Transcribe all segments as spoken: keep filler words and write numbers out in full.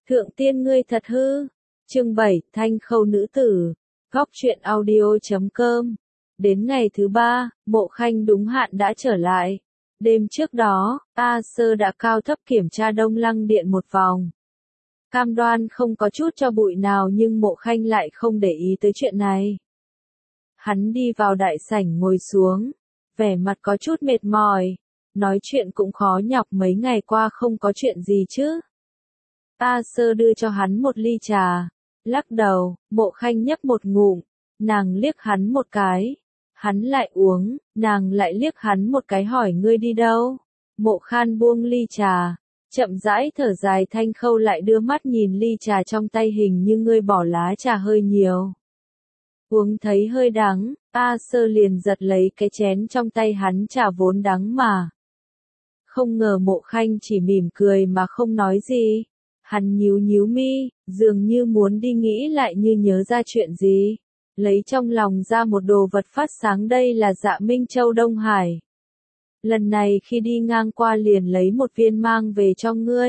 Thượng tiên ngươi thật hư. Chương bảy, Thanh Khâu nữ tử. Góc truyện audio chấm com. Đến ngày thứ ba, Mộ Khanh đúng hạn đã trở lại. Đêm trước đó, A Sơ đã cao thấp kiểm tra Đông Lăng Điện một vòng. Cam đoan không có chút cho bụi nào, nhưng Mộ Khanh lại không để ý tới chuyện này. Hắn đi vào đại sảnh ngồi xuống, vẻ mặt có chút mệt mỏi, nói chuyện cũng khó nhọc, mấy ngày qua không có chuyện gì chứ. A Sơ đưa cho hắn một ly trà, lắc đầu. Mộ Khanh nhấp một ngụm, nàng liếc hắn một cái, hắn lại uống, nàng lại liếc hắn một cái hỏi ngươi đi đâu. Mộ Khan buông ly trà, chậm rãi thở dài. Thanh Khâu lại đưa mắt nhìn ly trà trong tay, hình như ngươi bỏ lá trà hơi nhiều. Uống thấy hơi đắng, A Sơ liền giật lấy cái chén trong tay hắn, trà vốn đắng mà. Không ngờ Mộ Khanh chỉ mỉm cười mà không nói gì. Hắn nhíu nhíu mi, dường như muốn đi nghĩ lại, như nhớ ra chuyện gì. Lấy trong lòng ra một đồ vật phát sáng, đây là Dạ Minh Châu Đông Hải. Lần này khi đi ngang qua liền lấy một viên mang về cho ngươi.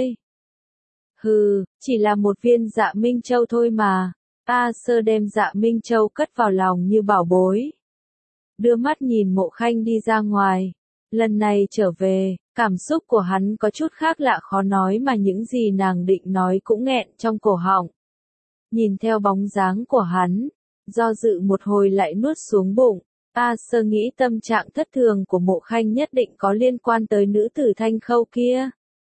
Hừ, chỉ là một viên Dạ Minh Châu thôi mà. A Sơ đem Dạ Minh Châu cất vào lòng như bảo bối. Đưa mắt nhìn Mộ Khanh đi ra ngoài. Lần này trở về, cảm xúc của hắn có chút khác lạ khó nói, mà những gì nàng định nói cũng nghẹn trong cổ họng. Nhìn theo bóng dáng của hắn, do dự một hồi lại nuốt xuống bụng. A Sơ nghĩ tâm trạng thất thường của Mộ Khanh nhất định có liên quan tới nữ tử Thanh Khâu kia.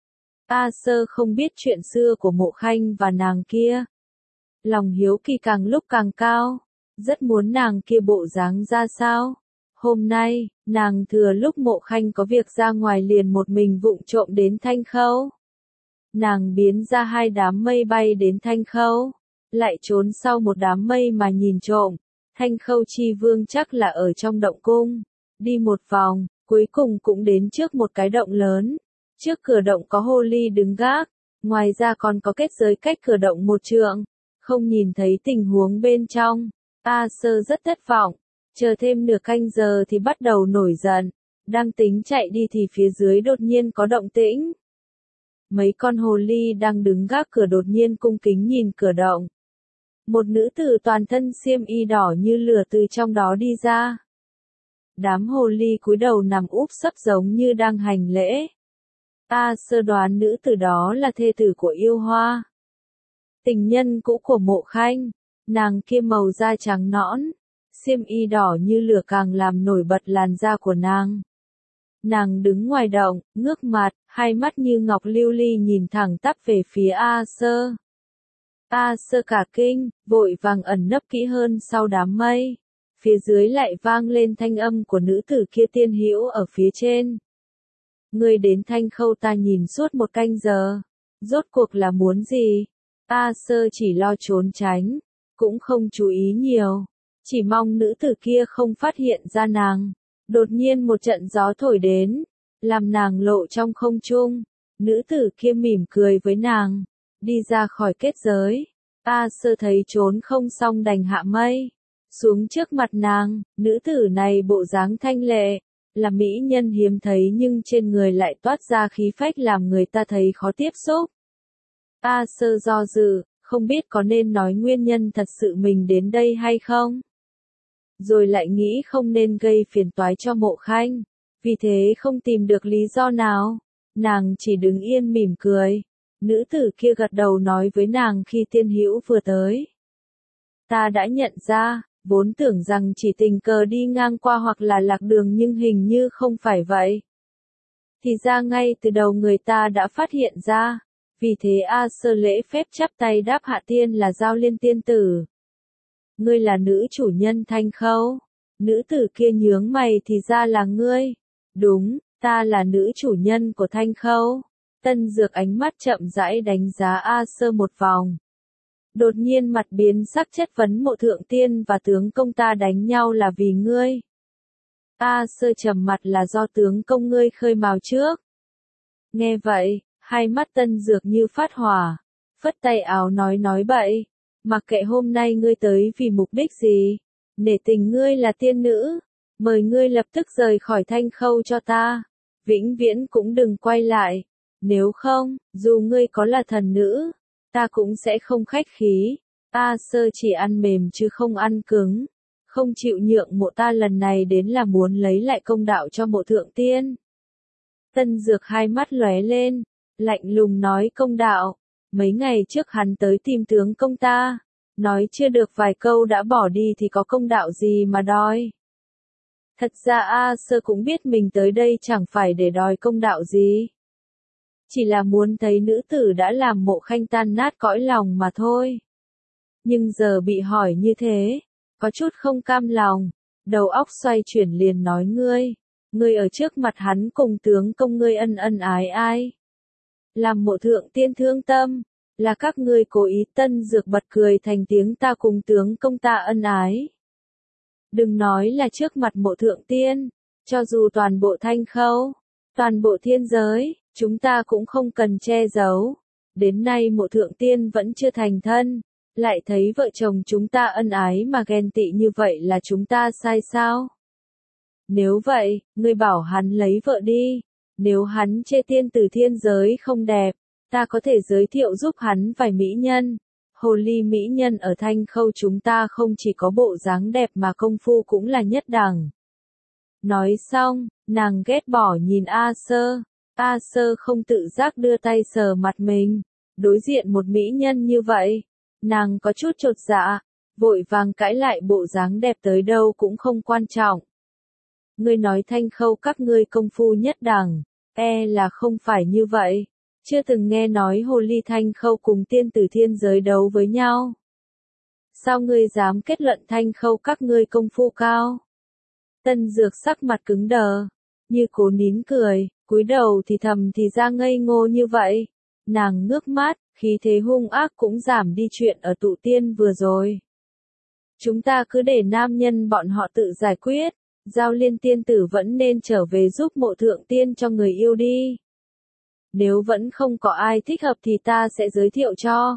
A Sơ không biết chuyện xưa của Mộ Khanh và nàng kia. Lòng hiếu kỳ càng lúc càng cao, rất muốn nàng kia bộ dáng ra sao. Hôm nay, nàng thừa lúc Mộ Khanh có việc ra ngoài liền một mình vụng trộm đến Thanh Khâu. Nàng biến ra hai đám mây bay đến Thanh Khâu, lại trốn sau một đám mây mà nhìn trộm. Thanh Khâu chi vương chắc là ở trong động cung. Đi một vòng, cuối cùng cũng đến trước một cái động lớn. Trước cửa động có hồ ly đứng gác, ngoài ra còn có kết giới cách cửa động một trượng. Không nhìn thấy tình huống bên trong, A Sơ rất thất vọng. Chờ thêm nửa canh giờ thì bắt đầu nổi giận. Đang tính chạy đi thì phía dưới đột nhiên có động tĩnh. Mấy con hồ ly đang đứng gác cửa đột nhiên cung kính nhìn cửa động. Một nữ tử toàn thân xiêm y đỏ như lửa từ trong đó đi ra. Đám hồ ly cúi đầu nằm úp sấp giống như đang hành lễ. A Sơ đoán nữ tử đó là thê tử của Yêu Hoa, tình nhân cũ của Mộ Khanh. Nàng kia màu da trắng nõn, xiêm y đỏ như lửa càng làm nổi bật làn da của nàng. Nàng đứng ngoài động, ngước mặt, hai mắt như ngọc lưu ly nhìn thẳng tắp về phía A Sơ. A Sơ cả kinh, vội vàng ẩn nấp kỹ hơn sau đám mây. Phía dưới lại vang lên thanh âm của nữ tử kia, tiên hữu ở phía trên. Ngươi đến Thanh Khâu ta nhìn suốt một canh giờ. Rốt cuộc là muốn gì? A Sơ chỉ lo trốn tránh, cũng không chú ý nhiều. Chỉ mong nữ tử kia không phát hiện ra nàng. Đột nhiên một trận gió thổi đến, làm nàng lộ trong không trung. Nữ tử kia mỉm cười với nàng, đi ra khỏi kết giới. A Sơ thấy trốn không xong đành hạ mây xuống trước mặt nàng. Nữ tử này bộ dáng thanh lệ, là mỹ nhân hiếm thấy, nhưng trên người lại toát ra khí phách làm người ta thấy khó tiếp xúc. A Sơ do dự, không biết có nên nói nguyên nhân thật sự mình đến đây hay không. Rồi lại nghĩ không nên gây phiền toái cho Mộ Khanh, vì thế không tìm được lý do nào. Nàng chỉ đứng yên mỉm cười. Nữ tử kia gật đầu nói với nàng khi tiên hữu vừa tới. Ta đã nhận ra, vốn tưởng rằng chỉ tình cờ đi ngang qua hoặc là lạc đường, nhưng hình như không phải vậy. Thì ra ngay từ đầu người ta đã phát hiện ra. Vì thế A Sơ lễ phép chắp tay đáp hạ tiên là Giao Liên tiên tử. Ngươi là nữ chủ nhân Thanh Khâu. Nữ tử kia nhướng mày, thì ra là ngươi. Đúng, ta là nữ chủ nhân của Thanh Khâu. Tân Dược ánh mắt chậm rãi đánh giá A Sơ một vòng. Đột nhiên mặt biến sắc, chất vấn Mộ thượng tiên và tướng công ta đánh nhau là vì ngươi. A Sơ trầm mặt, là do tướng công ngươi khơi mào trước. Nghe vậy, hai mắt Tân Dược như phát hỏa, phất tay áo nói nói bậy. Mặc kệ hôm nay ngươi tới vì mục đích gì, nể tình ngươi là tiên nữ, mời ngươi lập tức rời khỏi Thanh Khâu cho ta, vĩnh viễn cũng đừng quay lại. Nếu không, dù ngươi có là thần nữ, ta cũng sẽ không khách khí. A Sơ chỉ ăn mềm chứ không ăn cứng. Không chịu nhượng mộ ta lần này đến là muốn lấy lại công đạo cho mộ thượng tiên. Tân Dược hai mắt lóe lên, lạnh lùng nói công đạo. Mấy ngày trước hắn tới tìm tướng công ta. Nói chưa được vài câu đã bỏ đi thì có công đạo gì mà đòi. Thật ra A Sơ cũng biết mình tới đây chẳng phải để đòi công đạo gì. Chỉ là muốn thấy nữ tử đã làm Mộ Khanh tan nát cõi lòng mà thôi. Nhưng giờ bị hỏi như thế, có chút không cam lòng, đầu óc xoay chuyển liền nói ngươi, ngươi ở trước mặt hắn cùng tướng công ngươi ân ân ái ai. Làm Mộ thượng tiên thương tâm, là các ngươi cố ý. Tân Dược bật cười thành tiếng ta cùng tướng công ta ân ái. Đừng nói là trước mặt Mộ thượng tiên, cho dù toàn bộ Thanh Khâu, toàn bộ thiên giới, chúng ta cũng không cần che giấu. Đến nay Mộ thượng tiên vẫn chưa thành thân, lại thấy vợ chồng chúng ta ân ái mà ghen tị như vậy là chúng ta sai sao? Nếu vậy, ngươi bảo hắn lấy vợ đi. Nếu hắn chê tiên tử thiên giới không đẹp, ta có thể giới thiệu giúp hắn vài mỹ nhân. Hồ ly mỹ nhân ở Thanh Khâu chúng ta không chỉ có bộ dáng đẹp mà công phu cũng là nhất đẳng. Nói xong, nàng ghét bỏ nhìn A Sơ. A Sơ không tự giác đưa tay sờ mặt mình. Đối diện một mỹ nhân như vậy, nàng có chút chột dạ, vội vàng cãi lại bộ dáng đẹp tới đâu cũng không quan trọng. Ngươi nói Thanh Khâu các ngươi công phu nhất đẳng, e là không phải như vậy. Chưa từng nghe nói hồ ly Thanh Khâu cùng tiên tử thiên giới đấu với nhau. Sao ngươi dám kết luận Thanh Khâu các ngươi công phu cao? Tân Dược sắc mặt cứng đờ, như cố nín cười, cúi đầu thì thầm thì ra ngây ngô như vậy. Nàng ngước mắt, khí thế hung ác cũng giảm đi chuyện ở tụ tiên vừa rồi. Chúng ta cứ để nam nhân bọn họ tự giải quyết, Giao Liên tiên tử vẫn nên trở về giúp Mộ thượng tiên cho người yêu đi. Nếu vẫn không có ai thích hợp thì ta sẽ giới thiệu cho.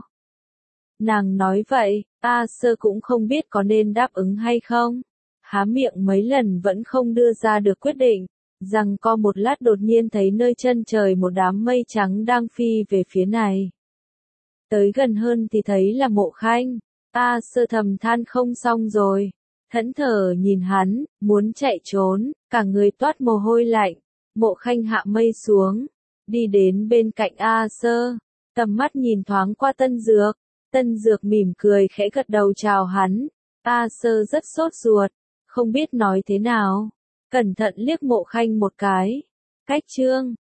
Nàng nói vậy, A Sơ cũng không biết có nên đáp ứng hay không. Há miệng mấy lần vẫn không đưa ra được quyết định. Rằng co một lát đột nhiên thấy nơi chân trời một đám mây trắng đang phi về phía này. Tới gần hơn thì thấy là Mộ Khanh. A Sơ thầm than không xong rồi. Thẫn thờ nhìn hắn, muốn chạy trốn, cả người toát mồ hôi lạnh. Mộ Khanh hạ mây xuống, đi đến bên cạnh A Sơ, tầm mắt nhìn thoáng qua Tân Dược. Tân Dược mỉm cười khẽ gật đầu chào hắn. A Sơ rất sốt ruột, không biết nói thế nào. Cẩn thận liếc Mộ Khanh một cái. Cách chương